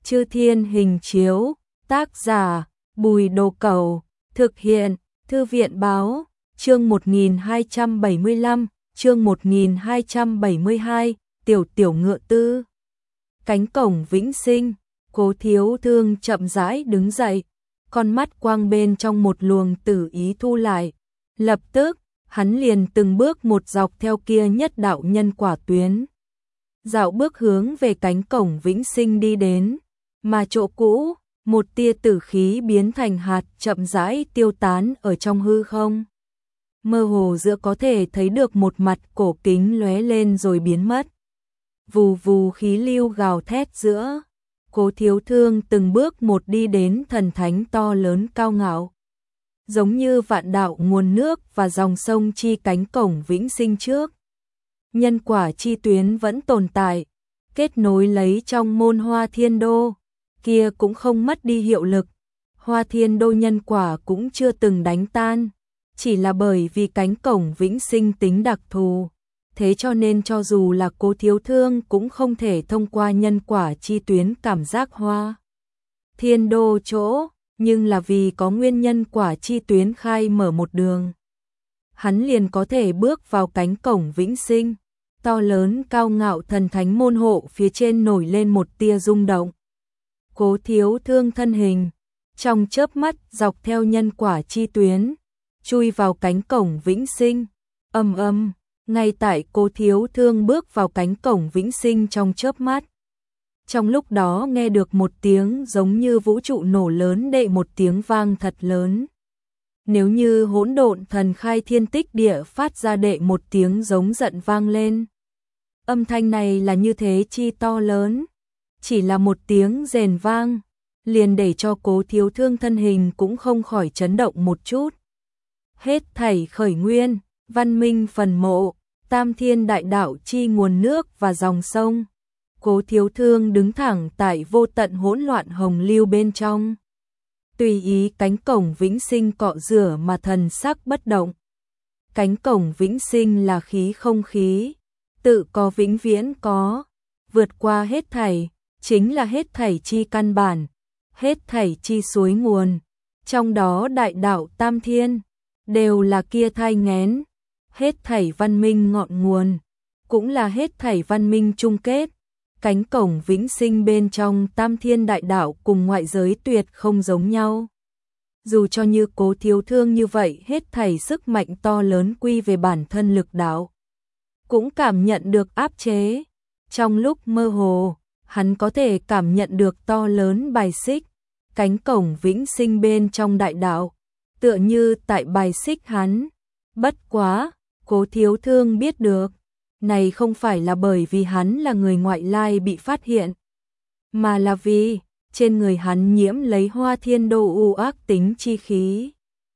Chư Thiên Hình Chiếu, tác giả Bùi Đồ Cẩu, thực hiện Thư viện Báo, chương 1275, chương 1272, tiểu ngựa tư. Cánh cổng vĩnh sinh, Cố Thiếu Thương chậm rãi đứng dậy, con mắt quang bên trong một luồng tử ý thu lại. Lập tức, hắn liền từng bước một dọc theo kia nhất đạo nhân quả tuyến. Dạo bước hướng về cánh cổng vĩnh sinh đi đến, mà chỗ cũ, một tia tử khí biến thành hạt chậm rãi tiêu tán ở trong hư không. Mơ hồ giữa có thể thấy được một mặt cổ kính lóe lên rồi biến mất. Vù vù khí lưu gào thét giữa, Cố Thiếu Thương từng bước một đi đến thần thánh to lớn cao ngạo. Giống như vạn đạo nguồn nước và dòng sông chi cánh cổng vĩnh sinh trước. Nhân quả chi tuyến vẫn tồn tại, kết nối lấy trong môn Hoa Thiên Đô, kia cũng không mất đi hiệu lực. Hoa Thiên Đô nhân quả cũng chưa từng đánh tan, chỉ là bởi vì cánh cổng vĩnh sinh tính đặc thù. Thế cho nên cho dù là Cố Thiếu Thương cũng không thể thông qua nhân quả chi tuyến cảm giác Hoa Thiên Đô chỗ, nhưng là vì có nguyên nhân quả chi tuyến khai mở một đường. Hắn liền có thể bước vào cánh cổng vĩnh sinh, to lớn cao ngạo thần thánh môn hộ phía trên nổi lên một tia rung động. Cố Thiếu Thương thân hình, trong chớp mắt dọc theo nhân quả chi tuyến, chui vào cánh cổng vĩnh sinh, ngay tại Cố Thiếu Thương bước vào cánh cổng vĩnh sinh trong chớp mắt. Trong lúc đó nghe được một tiếng giống như vũ trụ nổ lớn đệ một tiếng vang thật lớn. Nếu như hỗn độn thần khai thiên tích địa phát ra đệ một tiếng giống giận vang lên. Âm thanh này là như thế chi to lớn, chỉ là một tiếng rền vang, liền để cho Cố Thiếu Thương thân hình cũng không khỏi chấn động một chút. Hết thảy khởi nguyên, văn minh phần mộ, tam thiên đại đạo chi nguồn nước và dòng sông. Cố Thiếu Thương đứng thẳng tại vô tận hỗn loạn hồng lưu bên trong. Tùy ý cánh cổng vĩnh sinh cọ rửa mà thần sắc bất động. Cánh cổng vĩnh sinh là khí không khí, tự có vĩnh viễn có, vượt qua hết thảy, chính là hết thảy chi căn bản, hết thảy chi suối nguồn, trong đó đại đạo tam thiên, đều là kia thai nghén, hết thảy văn minh ngọn nguồn, cũng là hết thảy văn minh chung kết. Cánh cổng vĩnh sinh bên trong tam thiên đại đạo cùng ngoại giới tuyệt không giống nhau. Dù cho như Cố Thiếu Thương như vậy hết thảy sức mạnh to lớn quy về bản thân lực đạo, cũng cảm nhận được áp chế. Trong lúc mơ hồ, hắn có thể cảm nhận được to lớn bài xích, cánh cổng vĩnh sinh bên trong đại đạo, tựa như tại bài xích hắn. Bất quá, Cố Thiếu Thương biết được, này không phải là bởi vì hắn là người ngoại lai bị phát hiện, mà là vì trên người hắn nhiễm lấy Hoa Thiên Đô u ác tính chi khí.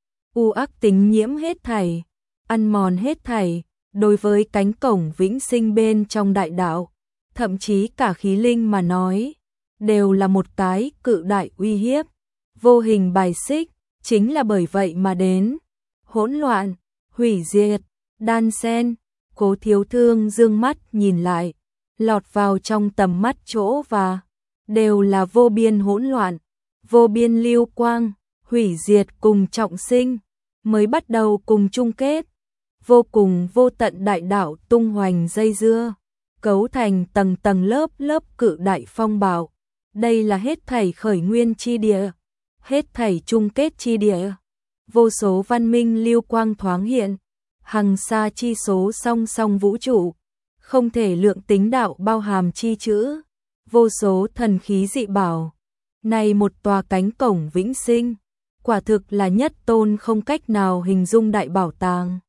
U ác tính nhiễm hết thảy, ăn mòn hết thảy, đối với cánh cổng vĩnh sinh bên trong đại đạo, thậm chí cả khí linh mà nói, đều là một cái cự đại uy hiếp, vô hình bài xích, chính là bởi vậy mà đến. Hỗn loạn, hủy diệt, đan xen. Cố Thiếu Thương dương mắt nhìn lại, lọt vào trong tầm mắt chỗ và đều là vô biên hỗn loạn, vô biên lưu quang, hủy diệt cùng trọng sinh, mới bắt đầu cùng chung kết, vô cùng vô tận đại đạo tung hoành dây dưa, cấu thành tầng tầng lớp lớp cự đại phong bạo. Đây là hết thảy khởi nguyên chi địa, hết thảy chung kết chi địa, vô số văn minh lưu quang thoáng hiện. Hằng xa chi số song song vũ trụ, không thể lượng tính đạo bao hàm chi chữ, vô số thần khí dị bảo. Này một tòa cánh cổng vĩnh sinh, quả thực là nhất tôn không cách nào hình dung đại bảo tàng.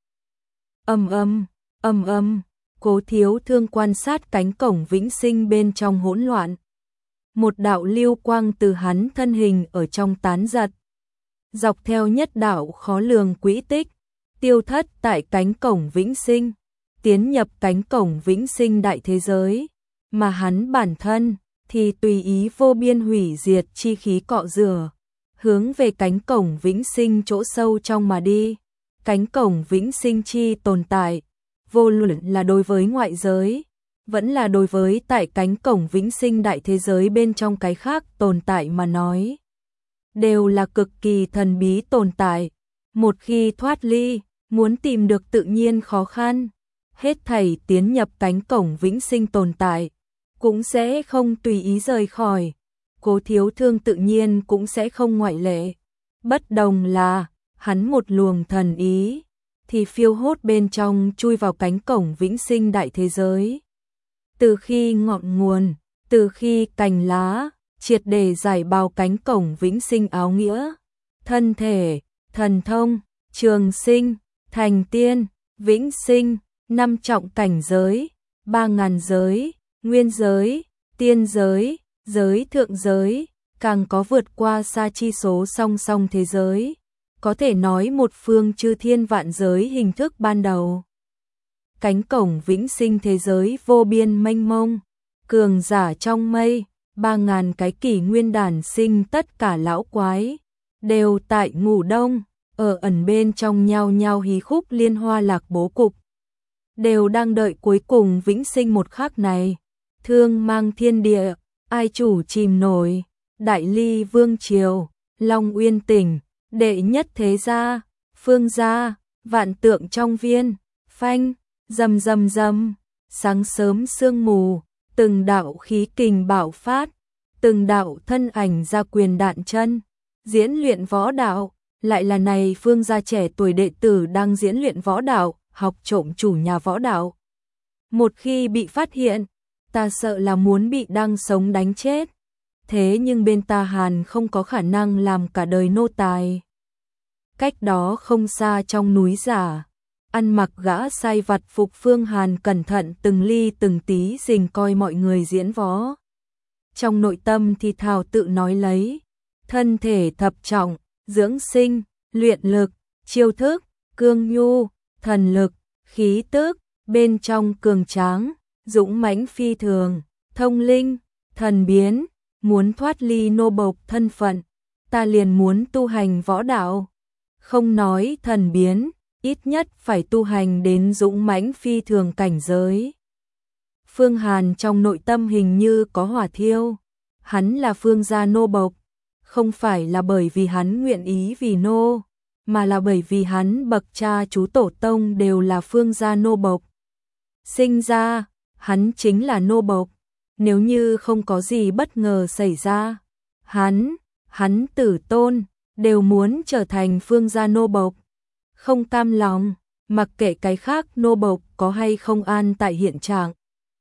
Cố Thiếu Thương quan sát cánh cổng vĩnh sinh bên trong hỗn loạn. Một đạo lưu quang từ hắn thân hình ở trong tán giật, dọc theo nhất đạo khó lường quỹ tích, tiêu thất tại cánh cổng vĩnh sinh, tiến nhập cánh cổng vĩnh sinh đại thế giới, mà hắn bản thân thì tùy ý vô biên hủy diệt chi khí cọ rửa, hướng về cánh cổng vĩnh sinh chỗ sâu trong mà đi. Cánh cổng vĩnh sinh chi tồn tại, vô luận là đối với ngoại giới, vẫn là đối với tại cánh cổng vĩnh sinh đại thế giới bên trong cái khác tồn tại mà nói, đều là cực kỳ thần bí tồn tại. Một khi thoát ly, muốn tìm được tự nhiên khó khăn. Hết thảy tiến nhập cánh cổng vĩnh sinh tồn tại, cũng sẽ không tùy ý rời khỏi. Cố Thiếu Thương tự nhiên cũng sẽ không ngoại lệ. Bất đồng là, hắn một luồng thần ý, thì phiêu hốt bên trong chui vào cánh cổng vĩnh sinh đại thế giới. Từ khi ngọn nguồn, từ khi cành lá, triệt để giải bao cánh cổng vĩnh sinh áo nghĩa, thân thể, thần thông, trường sinh, thành tiên, vĩnh sinh, 5 trọng cảnh giới, 3000 giới, nguyên giới, tiên giới, giới thượng giới, càng có vượt qua xa chi số song song thế giới, có thể nói một phương chư thiên vạn giới hình thức ban đầu. Cánh cổng vĩnh sinh thế giới vô biên mênh mông, cường giả trong mây, 3000 cái kỷ nguyên đản sinh tất cả lão quái, đều tại ngủ đông, ở ẩn bên trong nhau nhau hí khúc liên hoa lạc bố cục, đều đang đợi cuối cùng vĩnh sinh một khắc này. Thương mang thiên địa, ai chủ chìm nổi, Đại Ly Vương Triều, Long Uyên tỉnh, đệ nhất thế gia, Phương gia, vạn tượng trong viên, phanh, rầm rầm rầm, sáng sớm sương mù, từng đạo khí kình bạo phát, từng đạo thân ảnh ra quyền đạn chân, diễn luyện võ đạo, lại là này Phương gia trẻ tuổi đệ tử đang diễn luyện võ đạo, học trộm chủ nhà võ đạo. Một khi bị phát hiện, ta sợ là muốn bị đang sống đánh chết. Thế nhưng bên ta Hàn không có khả năng làm cả đời nô tài. Cách đó không xa trong núi giả, ăn mặc gã sai vặt phục Phương Hàn cẩn thận từng ly từng tí rình coi mọi người diễn võ. Trong nội tâm thì thào tự nói lấy, thân thể thập trọng, dưỡng sinh, luyện lực, chiêu thức, cương nhu, thần lực, khí tức, bên trong cường tráng, dũng mãnh phi thường, thông linh, thần biến, muốn thoát ly nô bộc thân phận, ta liền muốn tu hành võ đạo. Không nói thần biến, ít nhất phải tu hành đến dũng mãnh phi thường cảnh giới. Phương Hàn trong nội tâm hình như có hỏa thiêu, hắn là Phương gia nô bộc, không phải là bởi vì hắn nguyện ý vì nô, mà là bởi vì hắn bậc cha chú tổ tông đều là Phương gia nô bộc. Sinh ra, hắn chính là nô bộc, nếu như không có gì bất ngờ xảy ra, hắn tử tôn, đều muốn trở thành Phương gia nô bộc. Không cam lòng, mặc kệ cái khác nô bộc có hay không an tại hiện trạng.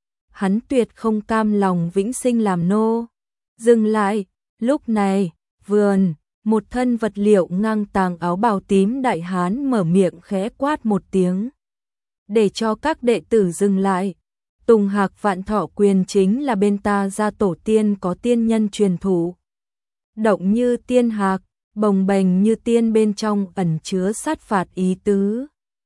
Hắn tuyệt không cam lòng vĩnh sinh làm nô. Dừng lại, lúc này, vườn, một thân vật liệu ngang tàng áo bào tím đại hán mở miệng khẽ quát một tiếng. Để cho các đệ tử dừng lại. Tùng Hạc Vạn Thọ Quyền chính là bên ta gia tổ tiên có tiên nhân truyền thủ. Động như tiên hạc, bồng bềnh như tiên bên trong ẩn chứa sát phạt ý tứ.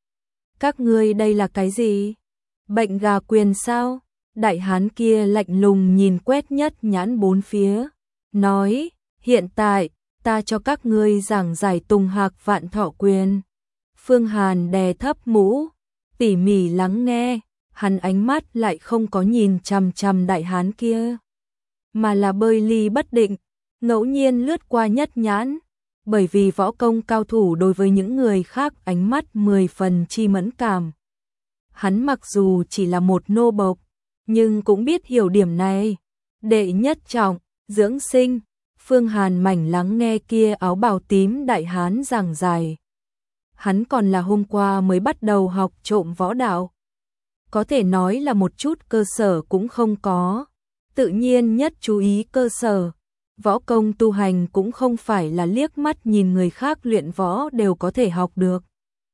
Các ngươi đây là cái gì? Bệnh gà quyền sao? Đại hán kia lạnh lùng nhìn quét nhất nhãn bốn phía, nói, hiện tại, ta cho các ngươi giảng giải Tùng Hạc Vạn Thọ Quyền. Phương Hàn đè thấp mũ, tỉ mỉ lắng nghe, hắn ánh mắt lại không có nhìn chằm chằm đại hán kia, mà là bơi ly bất định, ngẫu nhiên lướt qua nhất nhãn, bởi vì võ công cao thủ đối với những người khác ánh mắt 10 phần chi mẫn cảm. Hắn mặc dù chỉ là một nô bộc, nhưng cũng biết hiểu điểm này. Đệ nhất trọng, dưỡng sinh, Phương Hàn mảnh lắng nghe kia áo bào tím đại hán giảng giải. Hắn còn là hôm qua mới bắt đầu học trộm võ đạo. Có thể nói là một chút cơ sở cũng không có. Tự nhiên nhất chú ý cơ sở. Võ công tu hành cũng không phải là liếc mắt nhìn người khác luyện võ đều có thể học được.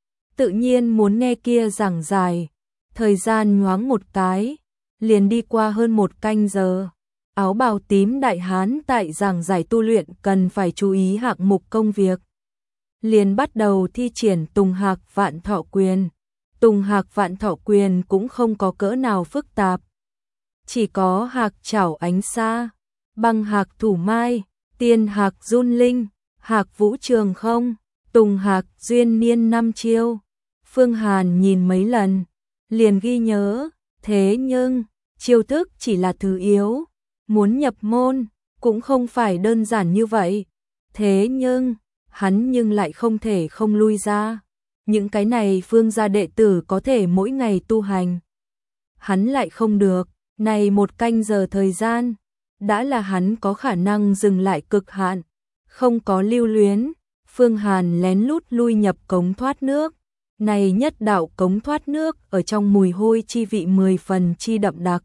Tự nhiên muốn nghe kia giảng giải. Thời gian nhoáng một cái, liền đi qua hơn 1 canh giờ. Áo bào tím đại hán tại giảng giải tu luyện cần phải chú ý hạng mục công việc. Liền bắt đầu thi triển Tùng Hạc Vạn Thọ Quyền. Tùng Hạc Vạn Thọ Quyền cũng không có cỡ nào phức tạp. Chỉ có hạc chảo ánh xa, băng hạc thủ mai, tiên hạc run linh, hạc vũ trường không, Tùng Hạc duyên niên 5 chiêu. Phương Hàn nhìn mấy lần, liền ghi nhớ, thế nhưng, chiêu thức chỉ là thứ yếu, muốn nhập môn cũng không phải đơn giản như vậy. Thế nhưng, hắn lại không thể không lui ra. Những cái này Phương gia đệ tử có thể mỗi ngày tu hành. Hắn lại không được, này 1 canh giờ thời gian, đã là hắn có khả năng dừng lại cực hạn, không có lưu luyến. Phương Hàn lén lút lui nhập cống thoát nước. Này nhất đạo cống thoát nước ở trong mùi hôi chi vị 10 phần chi đậm đặc,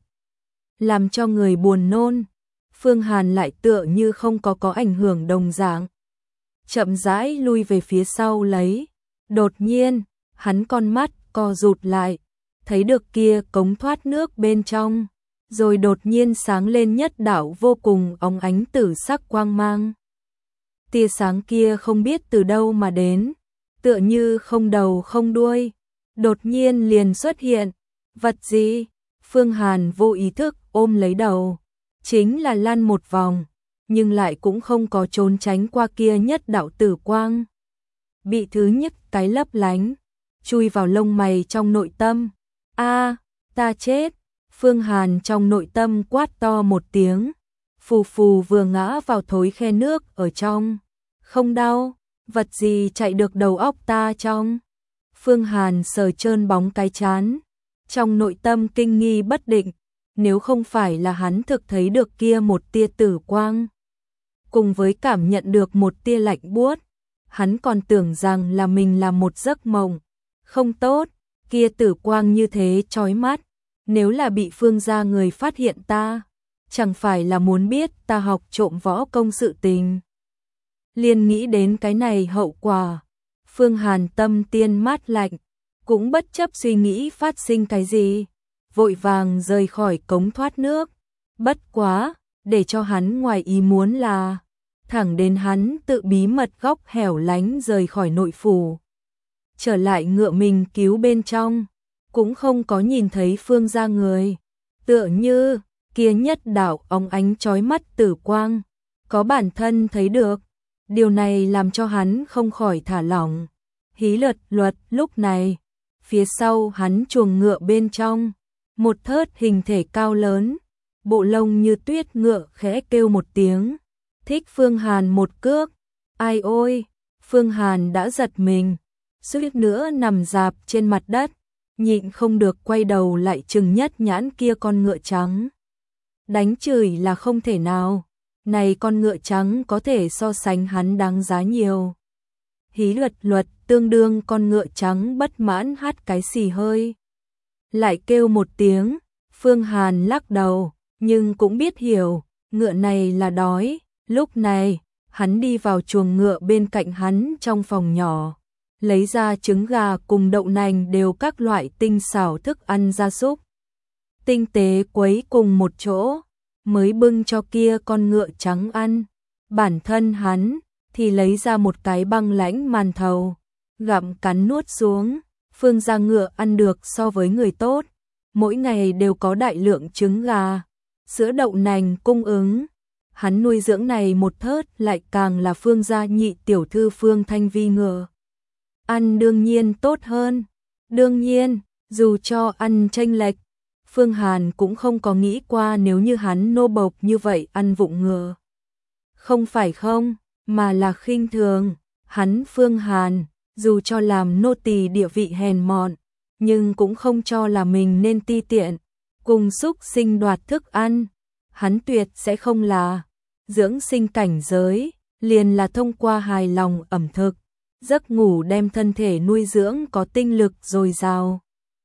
làm cho người buồn nôn. Phương Hàn lại tựa như không có ảnh hưởng đồng dạng, chậm rãi lui về phía sau lấy. Đột nhiên, hắn con mắt co rụt lại, thấy được kia cống thoát nước bên trong, rồi đột nhiên sáng lên nhất đạo vô cùng óng ánh tử sắc quang mang. Tia sáng kia không biết từ đâu mà đến, tựa như không đầu không đuôi, đột nhiên liền xuất hiện. Vật gì? Phương Hàn vô ý thức ôm lấy đầu, chính là lăn một vòng, nhưng lại cũng không có trốn tránh qua kia nhất đạo tử quang. Bị thứ nhất cái lấp lánh, chui vào lông mày trong nội tâm. A, ta chết! Phương Hàn trong nội tâm quát to một tiếng, phù phù vừa ngã vào thối khe nước ở trong. Không đau, vật gì chạy được đầu óc ta trong? Phương Hàn sờ trơn bóng cái trán, trong nội tâm kinh nghi bất định, nếu không phải là hắn thực thấy được kia một tia tử quang, cùng với cảm nhận được một tia lạnh buốt, hắn còn tưởng rằng là mình là một giấc mộng. Không tốt, kia tử quang như thế chói mắt, nếu là bị Phương gia người phát hiện ta, chẳng phải là muốn biết ta học trộm võ công sự tình. Liền nghĩ đến cái này hậu quả, Phương Hàn tâm tiên mát lạnh, cũng bất chấp suy nghĩ phát sinh cái gì, vội vàng rời khỏi cống thoát nước. Bất quá, để cho hắn ngoài ý muốn là, thẳng đến hắn tự bí mật góc hẻo lánh rời khỏi nội phủ, trở lại ngựa mình cứu bên trong, cũng không có nhìn thấy Phương gia người. Tựa như, kia nhất đạo óng ánh chói mắt tử quang, có bản thân thấy được. Điều này làm cho hắn không khỏi thả lỏng. Hí luật lúc này, phía sau hắn chuồng ngựa bên trong, một thớt hình thể cao lớn, bộ lông như tuyết ngựa khẽ kêu một tiếng, thích Phương Hàn một cước. Ai ôi, Phương Hàn đã giật mình, suýt nữa nằm rạp trên mặt đất, nhịn không được quay đầu lại chừng nhất nhãn kia con ngựa trắng. Đánh chửi là không thể nào, này con ngựa trắng có thể so sánh hắn đáng giá nhiều. Hí luật tương đương con ngựa trắng bất mãn hắt cái xì hơi, lại kêu một tiếng. Phương Hàn lắc đầu, nhưng cũng biết hiểu, ngựa này là đói. Lúc này, hắn đi vào chuồng ngựa bên cạnh hắn trong phòng nhỏ, lấy ra trứng gà cùng đậu nành đều các loại tinh xảo thức ăn gia súc, tinh tế quấy cùng một chỗ, mới bưng cho kia con ngựa trắng ăn. Bản thân hắn thì lấy ra một cái băng lãnh màn thầu, gặm cắn nuốt xuống. Phương gia ngựa ăn được so với người tốt, mỗi ngày đều có đại lượng trứng gà, sữa đậu nành cung ứng. Hắn nuôi dưỡng này một thớt lại càng là Phương gia nhị tiểu thư Phương Thanh Vi ngựa ăn đương nhiên tốt hơn. Đương nhiên, dù cho ăn chênh lệch, Phương Hàn cũng không có nghĩ qua nếu như hắn nô bộc như vậy ăn vụng ngựa. Không phải không, mà là khinh thường. Hắn Phương Hàn, dù cho làm nô tỳ địa vị hèn mọn, nhưng cũng không cho là mình nên ti tiện, cùng xúc sinh đoạt thức ăn. Hắn tuyệt sẽ không là dưỡng sinh cảnh giới, liền là thông qua hài lòng ẩm thực, giấc ngủ đem thân thể nuôi dưỡng có tinh lực dồi dào.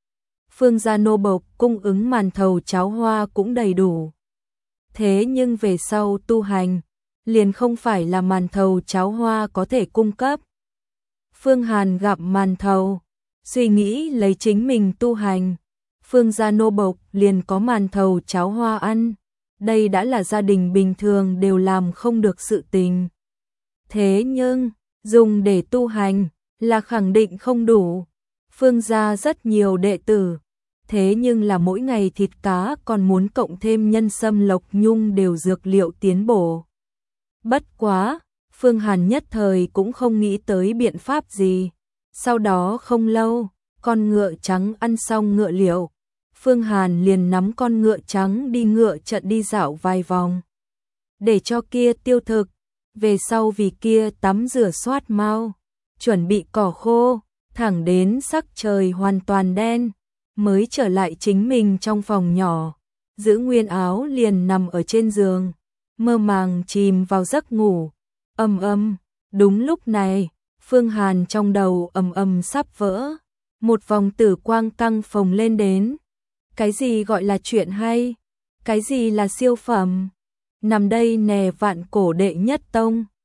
Phương gia nô bộc cung ứng màn thầu cháo hoa cũng đầy đủ. Thế nhưng về sau tu hành, liền không phải là màn thầu cháo hoa có thể cung cấp. Phương Hàn gặp màn thầu, suy nghĩ lấy chính mình tu hành, Phương gia nô bộc liền có màn thầu cháo hoa ăn. Đây đã là gia đình bình thường đều làm không được sự tình. Thế nhưng, dùng để tu hành là khẳng định không đủ. Phương gia rất nhiều đệ tử, thế nhưng là mỗi ngày thịt cá còn muốn cộng thêm nhân sâm lộc nhung đều dược liệu tiến bổ. Bất quá, Phương Hàn nhất thời cũng không nghĩ tới biện pháp gì. Sau đó không lâu, con ngựa trắng ăn xong ngựa liệu, Phương Hàn liền nắm con ngựa trắng đi ngựa trận đi dạo vài vòng. Để cho kia tiêu thực, về sau vì kia tắm rửa xoát mau, chuẩn bị cỏ khô, thẳng đến sắc trời hoàn toàn đen, mới trở lại chính mình trong phòng nhỏ, giữ nguyên áo liền nằm ở trên giường, mơ màng chìm vào giấc ngủ. Đúng lúc này, Phương Hàn trong đầu sắp vỡ, một vòng tử quang căng phồng lên đến. Cái gì gọi là chuyện hay? Cái gì là siêu phẩm? Nằm đây nè, Vạn Cổ đệ nhất tông,